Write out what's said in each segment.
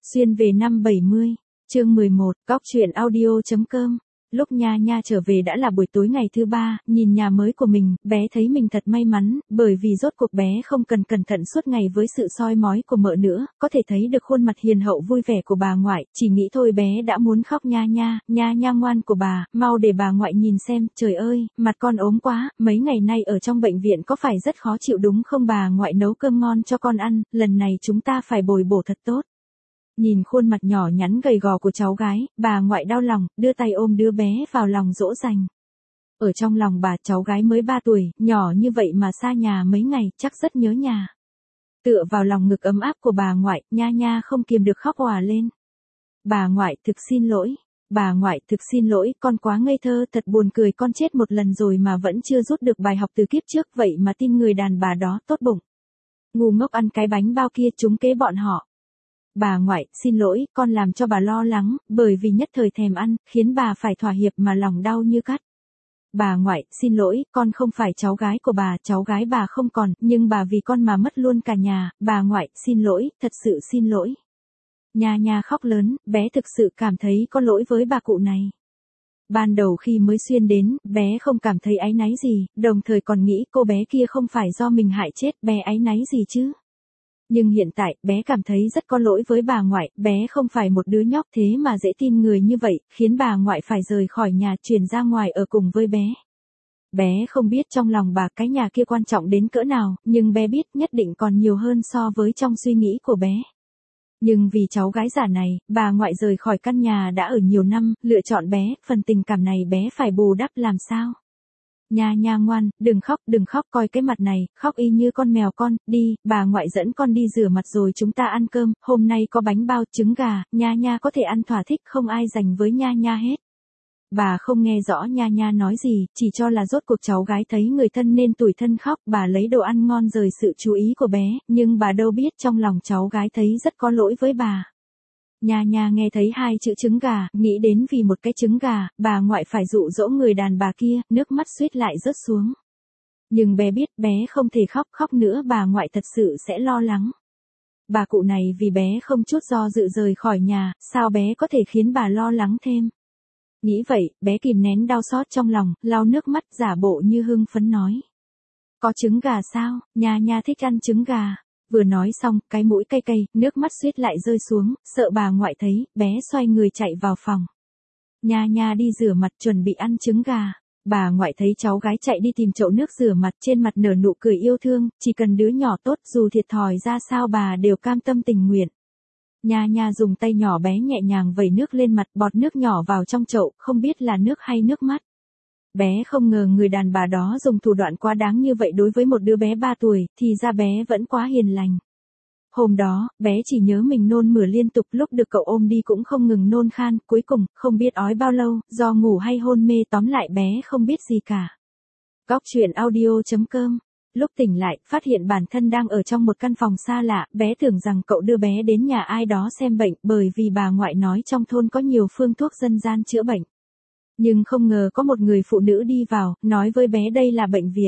Xuyên về năm 70, chương 11, Góc truyện audio.com. Lúc Nha Nha trở về đã là buổi tối ngày thứ 3, nhìn nhà mới của mình, bé thấy mình thật may mắn, bởi vì rốt cuộc bé không cần cẩn thận suốt ngày với sự soi mói của mợ nữa, có thể thấy được khuôn mặt hiền hậu vui vẻ của bà ngoại, chỉ nghĩ thôi bé đã muốn khóc. Nha Nha ngoan của bà, mau để bà ngoại nhìn xem, trời ơi, mặt con ốm quá, mấy ngày nay ở trong bệnh viện có phải rất khó chịu đúng không? Bà ngoại nấu cơm ngon cho con ăn, lần này chúng ta phải bồi bổ thật tốt. Nhìn khuôn mặt nhỏ nhắn gầy gò của cháu gái, bà ngoại đau lòng, đưa tay ôm đứa bé vào lòng dỗ dành. Ở trong lòng bà, cháu gái mới 3 tuổi, nhỏ như vậy mà xa nhà mấy ngày, chắc rất nhớ nhà. Tựa vào lòng ngực ấm áp của bà ngoại, Nha Nha không kiềm được khóc òa lên. Bà ngoại, thực xin lỗi. Bà ngoại, thực xin lỗi, con quá ngây thơ, thật buồn cười, con chết một lần rồi mà vẫn chưa rút được bài học từ kiếp trước, vậy mà tin người đàn bà đó tốt bụng. Ngu ngốc ăn cái bánh bao kia, trúng kế bọn họ. Bà ngoại, xin lỗi, con làm cho bà lo lắng, bởi vì nhất thời thèm ăn, khiến bà phải thỏa hiệp mà lòng đau như cắt. Bà ngoại, xin lỗi, con không phải cháu gái của bà, cháu gái bà không còn, nhưng bà vì con mà mất luôn cả nhà. Bà ngoại, xin lỗi, thật sự xin lỗi. Nha Nha khóc lớn, bé thực sự cảm thấy có lỗi với bà cụ này. Ban đầu khi mới xuyên đến, bé không cảm thấy áy náy gì, đồng thời còn nghĩ cô bé kia không phải do mình hại chết, bé áy náy gì chứ. Nhưng hiện tại, bé cảm thấy rất có lỗi với bà ngoại, bé không phải một đứa nhóc thế mà dễ tin người như vậy, khiến bà ngoại phải rời khỏi nhà chuyển ra ngoài ở cùng với bé. Bé không biết trong lòng bà cái nhà kia quan trọng đến cỡ nào, nhưng bé biết nhất định còn nhiều hơn so với trong suy nghĩ của bé. Nhưng vì cháu gái giả này, bà ngoại rời khỏi căn nhà đã ở nhiều năm, lựa chọn bé, phần tình cảm này bé phải bù đắp làm sao? Nha Nha ngoan, đừng khóc, coi cái mặt này, khóc y như con mèo con, đi, bà ngoại dẫn con đi rửa mặt rồi chúng ta ăn cơm, hôm nay có bánh bao, trứng gà, Nha Nha có thể ăn thỏa thích, không ai giành với Nha Nha hết. Bà không nghe rõ Nha Nha nói gì, chỉ cho là rốt cuộc cháu gái thấy người thân nên tủi thân khóc, bà lấy đồ ăn ngon rời sự chú ý của bé, nhưng bà đâu biết trong lòng cháu gái thấy rất có lỗi với bà. Nha Nha nghe thấy hai chữ trứng gà, nghĩ đến vì một cái trứng gà, bà ngoại phải dụ dỗ người đàn bà kia, nước mắt suýt lại rớt xuống. Nhưng bé biết bé không thể khóc nữa, bà ngoại thật sự sẽ lo lắng. Bà cụ này vì bé không chút do dự rời khỏi nhà, sao bé có thể khiến bà lo lắng thêm. Nghĩ vậy, bé kìm nén đau xót trong lòng, lau nước mắt giả bộ như hưng phấn nói. Có trứng gà sao, Nha Nha thích ăn trứng gà. Vừa nói xong, cái mũi cay cay, nước mắt suýt lại rơi xuống, sợ bà ngoại thấy, bé xoay người chạy vào phòng. Nha Nha đi rửa mặt chuẩn bị ăn trứng gà. Bà ngoại thấy cháu gái chạy đi tìm chậu nước rửa mặt, trên mặt nở nụ cười yêu thương, chỉ cần đứa nhỏ tốt dù thiệt thòi ra sao bà đều cam tâm tình nguyện. Nha Nha dùng tay nhỏ bé nhẹ nhàng vẩy nước lên mặt, bọt nước nhỏ vào trong chậu, không biết là nước hay nước mắt. Bé không ngờ người đàn bà đó dùng thủ đoạn quá đáng như vậy đối với một đứa bé 3 tuổi, thì ra bé vẫn quá hiền lành. Hôm đó, bé chỉ nhớ mình nôn mửa liên tục, lúc được cậu ôm đi cũng không ngừng nôn khan, cuối cùng, không biết ói bao lâu, do ngủ hay hôn mê, tóm lại bé không biết gì cả. Góc truyện audio.com. Lúc tỉnh lại, phát hiện bản thân đang ở trong một căn phòng xa lạ, bé tưởng rằng cậu đưa bé đến nhà ai đó xem bệnh, bởi vì bà ngoại nói trong thôn có nhiều phương thuốc dân gian chữa bệnh. Nhưng không ngờ có một người phụ nữ đi vào, nói với bé đây là bệnh viện.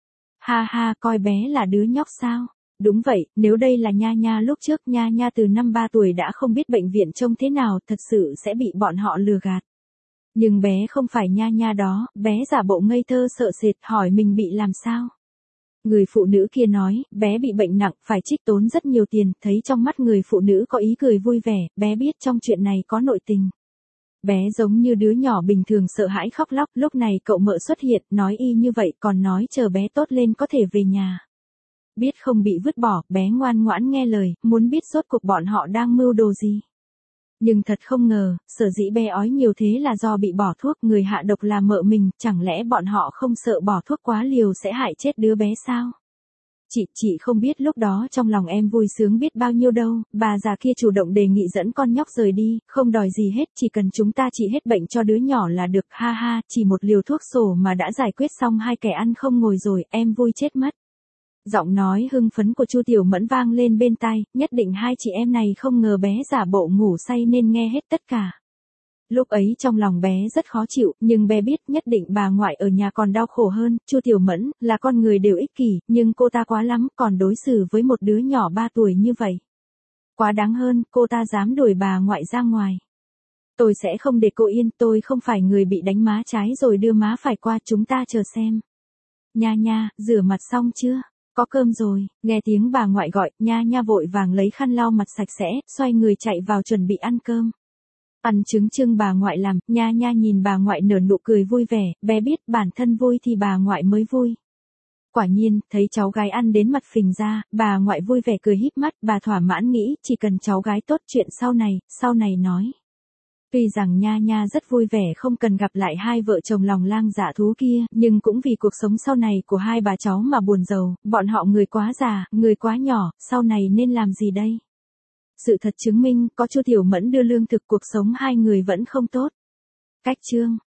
Ha ha, coi bé là đứa nhóc sao? Đúng vậy, nếu đây là Nha Nha lúc trước, Nha Nha từ năm 3 tuổi đã không biết bệnh viện trông thế nào, thật sự sẽ bị bọn họ lừa gạt. Nhưng bé không phải Nha Nha đó, bé giả bộ ngây thơ sợ sệt, hỏi mình bị làm sao. Người phụ nữ kia nói, bé bị bệnh nặng, phải trích tốn rất nhiều tiền, thấy trong mắt người phụ nữ có ý cười vui vẻ, bé biết trong chuyện này có nội tình. Bé giống như đứa nhỏ bình thường sợ hãi khóc lóc, lúc này cậu mợ xuất hiện, nói y như vậy, còn nói chờ bé tốt lên có thể về nhà. Biết không bị vứt bỏ, bé ngoan ngoãn nghe lời, muốn biết rốt cuộc bọn họ đang mưu đồ gì. Nhưng thật không ngờ, sở dĩ bé ói nhiều thế là do bị bỏ thuốc, người hạ độc là mợ mình, chẳng lẽ bọn họ không sợ bỏ thuốc quá liều sẽ hại chết đứa bé sao? Chị không biết lúc đó trong lòng em vui sướng biết bao nhiêu đâu, bà già kia chủ động đề nghị dẫn con nhóc rời đi, không đòi gì hết, chỉ cần chúng ta trị hết bệnh cho đứa nhỏ là được, ha ha, chỉ một liều thuốc sổ mà đã giải quyết xong hai kẻ ăn không ngồi rồi, em vui chết mất. Giọng nói hưng phấn của Chu Tiểu Mẫn vang lên bên tai, nhất định hai chị em này không ngờ bé giả bộ ngủ say nên nghe hết tất cả. Lúc ấy trong lòng bé rất khó chịu, nhưng bé biết nhất định bà ngoại ở nhà còn đau khổ hơn, Chu Tiểu Mẫn, là con người đều ích kỷ, nhưng cô ta quá lắm, còn đối xử với một đứa nhỏ 3 tuổi như vậy. Quá đáng hơn, cô ta dám đuổi bà ngoại ra ngoài. Tôi sẽ không để cô yên, tôi không phải người bị đánh má trái rồi đưa má phải qua, chúng ta chờ xem. Nha nha, rửa mặt xong chưa? Có cơm rồi, nghe tiếng bà ngoại gọi, nha nha vội vàng lấy khăn lau mặt sạch sẽ, xoay người chạy vào chuẩn bị ăn cơm. Ăn trứng trưng bà ngoại làm, nha nha nhìn bà ngoại nở nụ cười vui vẻ, bé biết bản thân vui thì bà ngoại mới vui. Quả nhiên, thấy cháu gái ăn đến mặt phình ra, bà ngoại vui vẻ cười híp mắt, bà thỏa mãn nghĩ, chỉ cần cháu gái tốt chuyện sau này nói. Tuy rằng nha nha rất vui vẻ không cần gặp lại hai vợ chồng lòng lang dạ thú kia, nhưng cũng vì cuộc sống sau này của hai bà cháu mà buồn rầu, bọn họ người quá già, người quá nhỏ, sau này nên làm gì đây? Sự thật chứng minh, có Chu Tiểu Mẫn đưa lương thực cuộc sống hai người vẫn không tốt. Cách chương